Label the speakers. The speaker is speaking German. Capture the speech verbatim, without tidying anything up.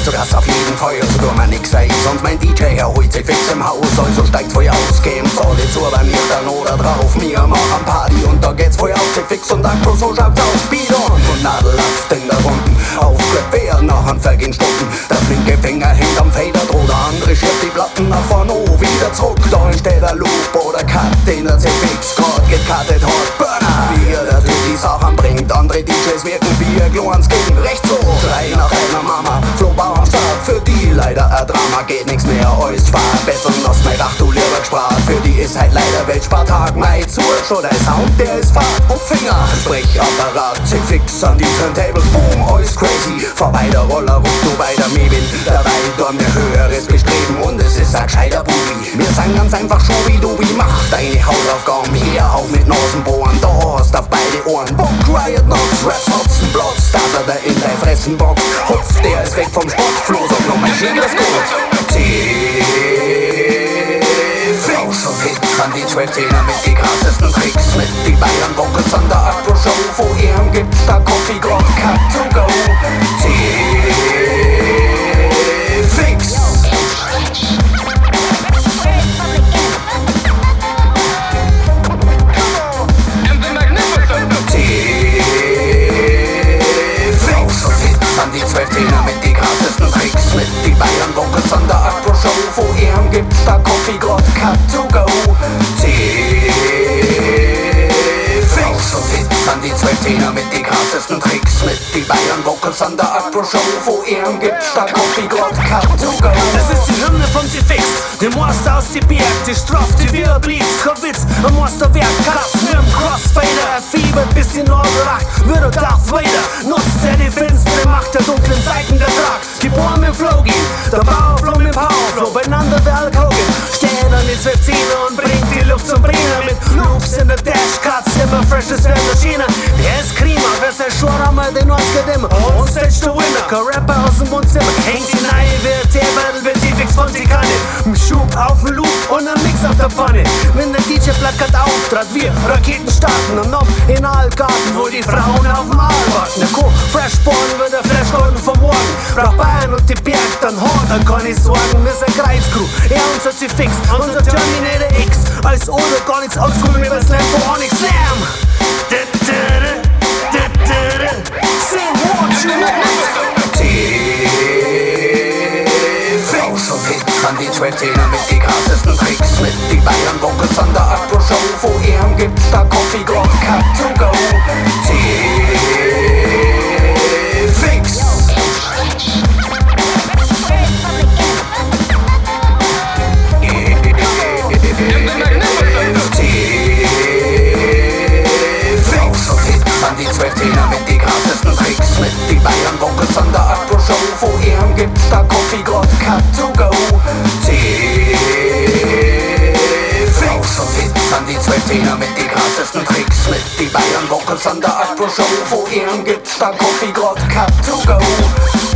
Speaker 1: ist zu Gast auf jeden Feuer, so tun wir nix sei. Sonst mein D J, er holt sich fix im Haus, also steigt Feuer aus, geben soll die zu, wenn ihr dann oder drauf. Wir machen Party und da geht's Feuer aus, sich fix und Akku, so schaut's aus. Speed on und nadelhaft in der Runden, aufklippt wer nachher vergehen Stunden. Der flinke Finger hängt am Fader, droht der andere schiebt die Platten nach vorne, oh, wieder zurück. Da entsteht der Loop oder Cut, den der C F X-Card gecuttet hat. Burner, wie er der die Sachen bringt, andere D Js wirken wie ein kleines Kind. Rechts so, drei nach einer Mama, Flowbau am Start, für die leider ein Drama, geht nix mehr, alles spart. Besser als mein Dach, du lieber gespart, für die ist halt leider Weltspartag. Mein Zur, schon der Sound, der ist Fahrt und Finger, Sprechapparat, C F X an die Turntables, boom, alles crazy. Vorbei der Roller, ruck du weiter, mir bin dabei, da mir höheres Bestreben und es ist ein gescheiter Bubi. Wir sagen ganz einfach Schubi-Dubi, mach deine Hausaufgaben hier auf mit Nasenbohren, da hast auf beide Ohren Bock, Riot Knox, Raps, Hotzen, Blotz, dass er da in dein Fressenbox hupft, der ist weg vom Sportfloh, sag noch mein Schild ist gut. T Rausch und Hits an die zwölf Zehner mit die krassesten Tricks, mit die Bayern Vocals an der Akro-Show, wo ihr gibt's da Coffee, Grog, Cut to go. T Fix. An die zwölf Zehner mit die krassesten Tricks, mit die Bayern Vocals an der Akro-Show, wo ihr gibt's da Coffee, Grog, Cut to go. T Fix. Und Hits an die zwölf Zehner mit die krassesten Tricks, mit die Bayern Vocals an der Akro-Show, wo ihr gibt's da Coffee, Grog, Cut to go.
Speaker 2: Das ist die Hymne vom C F X, dem Monster aus die Berg, die Straft, die wir blieb, Kowitz, ein Monsterwerk, Katz, mit dem Crossfader, er fiebert bis in Norderacht, wird er Darth Vader, nutzt er die finstere Macht der dunklen Seiten der Trag, geboren mit Flogi, der Powerflow mit Powerflow, beieinander der Hulk Hogan, steht an die zwölf Zehner und bringt die Luft zum Brenner mit Loops in der Dashcuts, immer freshes in der Schiene, der ist Klima, wer sein Schwarmer, den neunziger Dimmer, und Stage the Winner, kein Rapper aus dem Wohnzimmer, hängt ihn ein, wird der Battle, wird die Fix von die Kanne, ein Schub auf den Loop und ein Mix auf der Pfanne, wenn der D J plakat auftrat, wir Raketen starten und ob in Altgarten, wo die Frauen auf dem Aal warten, der Co. Freshborn wird der Flashgolden vom Morgen, braucht Bayern und die Berg, dann hart, dann kann ich sorgen, wir sind Kreuzcrew, er unser C F X, unser Terminator X, als oder gar nichts oldschool, wir werden Slam for Onyx Slam. Sing what you want.
Speaker 1: T Fix. Und Hits an die zwölf Zehner mit die krassesten Tricks, mit die Bayern Vocals an der Akro-Show, wo ihr gibt's da Coffee, Grog, Cut to go. T Fix. An die zwölf Zehner mit die krassesten Tricks, mit die Bayern Vocals an der Akro-Show, wo ihr gibt's da Coffee, Grog, Cut to go. T Fix. Und Hits an die zwölf Zehner mit die krassesten Tricks, mit die Bayern Vocals an der Akro-Show, wo ihr gibt's da Coffee, Grog, Cut to go.